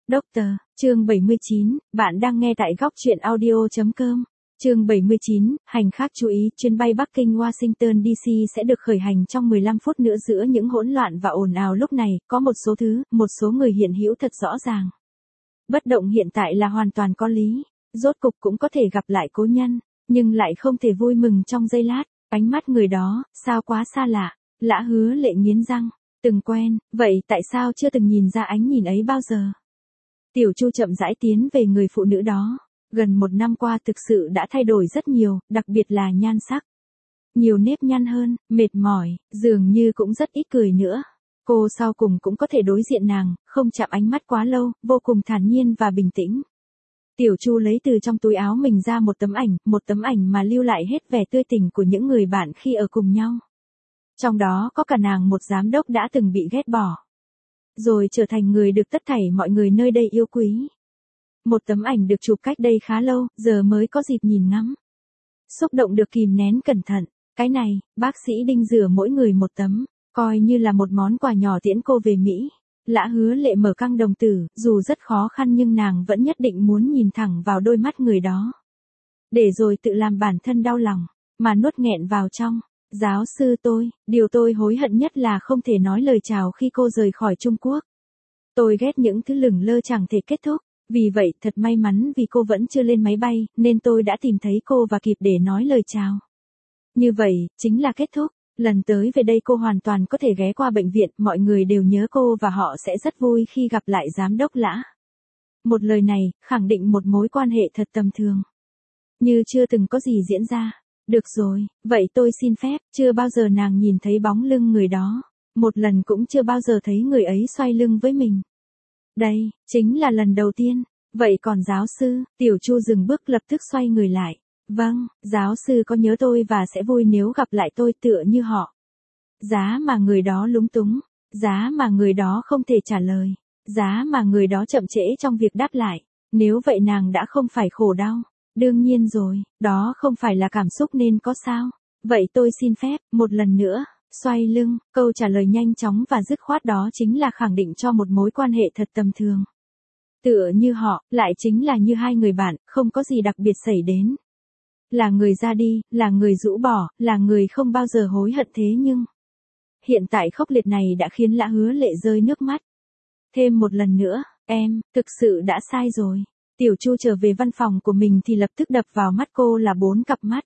Doctor, chương 79, bạn đang nghe tại góc truyện audio.com. Chương 79, hành khách chú ý, chuyến bay Bắc Kinh Washington DC sẽ được khởi hành trong 15 phút nữa. Giữa những hỗn loạn và ồn ào lúc này, có một số người hiện hữu thật rõ ràng. Bất động hiện tại là hoàn toàn có lý, rốt cục cũng có thể gặp lại cố nhân, nhưng lại không thể vui mừng trong giây lát. Ánh mắt người đó, sao quá xa lạ. Lã Hứa Lệ nghiến răng, từng quen, vậy tại sao chưa từng nhìn ra ánh nhìn ấy bao giờ? Tiểu Chu chậm rãi tiến về người phụ nữ đó. Gần 1 năm qua thực sự đã thay đổi rất nhiều, đặc biệt là nhan sắc. Nhiều nếp nhăn hơn, mệt mỏi, dường như cũng rất ít cười nữa. Cô sau cùng cũng có thể đối diện nàng, không chạm ánh mắt quá lâu, vô cùng thản nhiên và bình tĩnh. Tiểu Chu lấy từ trong túi áo mình ra một tấm ảnh mà lưu lại hết vẻ tươi tỉnh của những người bạn khi ở cùng nhau. Trong đó có cả nàng, một giám đốc đã từng bị ghét bỏ, rồi trở thành người được tất thảy mọi người nơi đây yêu quý. Một tấm ảnh được chụp cách đây khá lâu, giờ mới có dịp nhìn ngắm. Xúc động được kìm nén cẩn thận. Cái này, bác sĩ Đinh rửa mỗi người một tấm, coi như là một món quà nhỏ tiễn cô về Mỹ. Lã Hứa Lệ mở căng đồng tử, dù rất khó khăn nhưng nàng vẫn nhất định muốn nhìn thẳng vào đôi mắt người đó. Để rồi tự làm bản thân đau lòng, mà nuốt nghẹn vào trong. Giáo sư điều tôi hối hận nhất là không thể nói lời chào khi cô rời khỏi Trung Quốc. Tôi ghét những thứ lửng lơ chẳng thể kết thúc. Vì vậy, thật may mắn vì cô vẫn chưa lên máy bay, nên tôi đã tìm thấy cô và kịp để nói lời chào. Như vậy, chính là kết thúc. Lần tới về đây cô hoàn toàn có thể ghé qua bệnh viện, mọi người đều nhớ cô và họ sẽ rất vui khi gặp lại giám đốc Lã. Một lời này, khẳng định một mối quan hệ thật tầm thường, như chưa từng có gì diễn ra. Được rồi, vậy tôi xin phép, chưa bao giờ nàng nhìn thấy bóng lưng người đó. Một lần cũng chưa bao giờ thấy người ấy xoay lưng với mình. Đây, chính là lần đầu tiên. Vậy còn giáo sư? Tiểu Chu dừng bước lập tức xoay người lại. Vâng, giáo sư có nhớ tôi và sẽ vui nếu gặp lại tôi tựa như họ. Giá mà người đó lúng túng. Giá mà người đó không thể trả lời. Giá mà người đó chậm trễ trong việc đáp lại. Nếu vậy nàng đã không phải khổ đau. Đương nhiên rồi, đó không phải là cảm xúc nên có sao. Vậy tôi xin phép, một lần nữa. Xoay lưng, câu trả lời nhanh chóng và dứt khoát đó chính là khẳng định cho một mối quan hệ thật tầm thường. Tựa như họ, lại chính là như hai người bạn, không có gì đặc biệt xảy đến. Là người ra đi, là người rũ bỏ, là người không bao giờ hối hận, thế nhưng hiện tại khốc liệt này đã khiến Lã Hứa Lệ rơi nước mắt. Thêm một lần nữa, em, thực sự đã sai rồi. Tiểu Chu trở về văn phòng của mình thì lập tức đập vào mắt cô là 4 cặp mắt.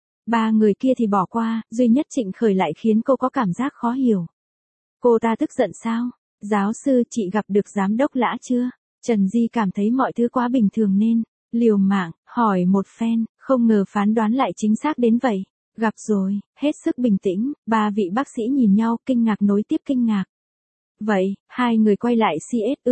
3 người kia thì bỏ qua, duy nhất Trịnh Khởi lại khiến cô có cảm giác khó hiểu. Cô ta tức giận sao? Giáo sư, chị gặp được giám đốc Lã chưa? Trần Di cảm thấy mọi thứ quá bình thường nên liều mạng hỏi một phen, không ngờ phán đoán lại chính xác đến vậy. Gặp rồi, hết sức bình tĩnh. 3 vị bác sĩ nhìn nhau, kinh ngạc nối tiếp kinh ngạc. Vậy, 2 người quay lại CS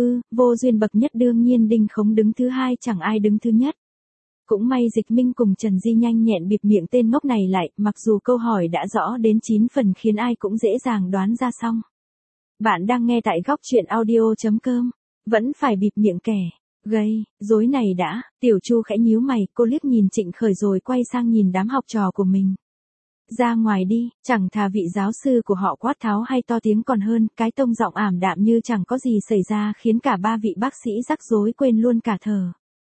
vô duyên bậc nhất, đương nhiên Đinh Khống đứng thứ 2, chẳng ai đứng thứ nhất. Cũng may Dịch Minh cùng Trần Di nhanh nhẹn bịt miệng tên ngốc này lại, mặc dù câu hỏi đã rõ đến 9 phần khiến ai cũng dễ dàng đoán ra xong. Bạn đang nghe tại góc truyện audio.com. Vẫn phải bịt miệng kẻ gây rối này đã. Tiểu Chu khẽ nhíu mày, cô liếc nhìn Trịnh Khởi rồi quay sang nhìn đám học trò của mình. Ra ngoài đi, chẳng thà vị giáo sư của họ quát tháo hay to tiếng còn hơn, cái tông giọng ảm đạm như chẳng có gì xảy ra khiến cả 3 vị bác sĩ rắc rối quên luôn cả thở.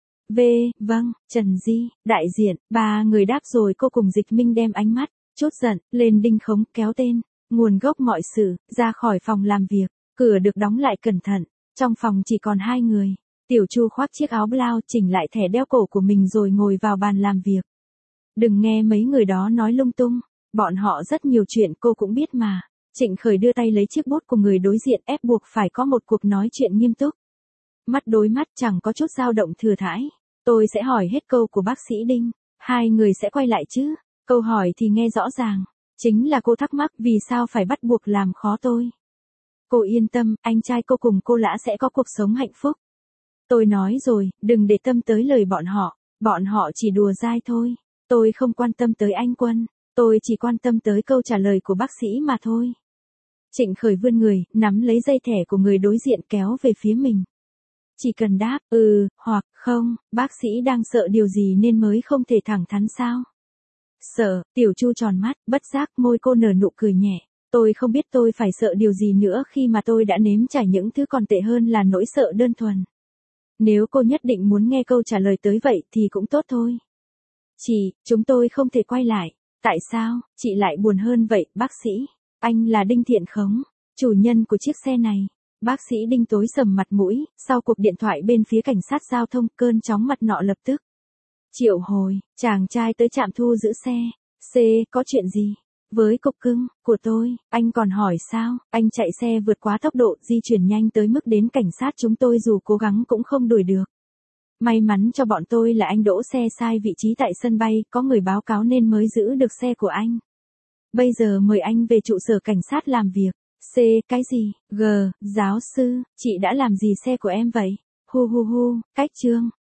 Vâng, Trần Di, đại diện. 3 người đáp rồi cô cùng Dịch Minh đem ánh mắt chút giận lên Đinh Khống, kéo tên nguồn gốc mọi sự ra khỏi phòng làm việc. Cửa được đóng lại cẩn thận. Trong phòng chỉ còn 2 người. Tiểu Chu khoác chiếc áo blau, chỉnh lại thẻ đeo cổ của mình rồi ngồi vào bàn làm việc. Đừng nghe mấy người đó nói lung tung. Bọn họ rất nhiều chuyện cô cũng biết mà. Trịnh Khởi đưa tay lấy chiếc bút của người đối diện, ép buộc phải có một cuộc nói chuyện nghiêm túc. Mắt đối mắt, chẳng có chút dao động thừa thãi. Tôi sẽ hỏi hết câu của bác sĩ Đinh. 2 người sẽ quay lại chứ? Câu hỏi thì nghe rõ ràng. Chính là cô thắc mắc vì sao phải bắt buộc làm khó tôi. Cô yên tâm, anh trai cô cùng cô Lã sẽ có cuộc sống hạnh phúc. Tôi nói rồi, đừng để tâm tới lời bọn họ chỉ đùa dai thôi. Tôi không quan tâm tới anh Quân, tôi chỉ quan tâm tới câu trả lời của bác sĩ mà thôi. Trịnh Khởi vươn người, nắm lấy dây thẻ của người đối diện kéo về phía mình. Chỉ cần đáp, hoặc không, bác sĩ đang sợ điều gì nên mới không thể thẳng thắn sao? Sợ, Tiểu Chu tròn mắt, bất giác môi cô nở nụ cười nhẹ. Tôi không biết tôi phải sợ điều gì nữa khi mà tôi đã nếm trải những thứ còn tệ hơn là nỗi sợ đơn thuần. Nếu cô nhất định muốn nghe câu trả lời tới vậy thì cũng tốt thôi. Chị, chúng tôi không thể quay lại. Tại sao, chị lại buồn hơn vậy, bác sĩ? Anh là Đinh Thiện Khống, chủ nhân của chiếc xe này. Bác sĩ Đinh tối sầm mặt mũi, sau cuộc điện thoại bên phía cảnh sát giao thông, cơn chóng mặt nọ lập tức triệu hồi, chàng trai tới trạm thu giữ xe. C, có chuyện gì? Với cục cưng của tôi, anh còn hỏi sao? Anh chạy xe vượt quá tốc độ, di chuyển nhanh tới mức đến cảnh sát chúng tôi dù cố gắng cũng không đuổi được. May mắn cho bọn tôi là anh đỗ xe sai vị trí tại sân bay, có người báo cáo nên mới giữ được xe của anh. Bây giờ mời anh về trụ sở cảnh sát làm việc. C, cái gì? G, giáo sư, chị đã làm gì xe của em vậy? Hu hu hu, cách trương.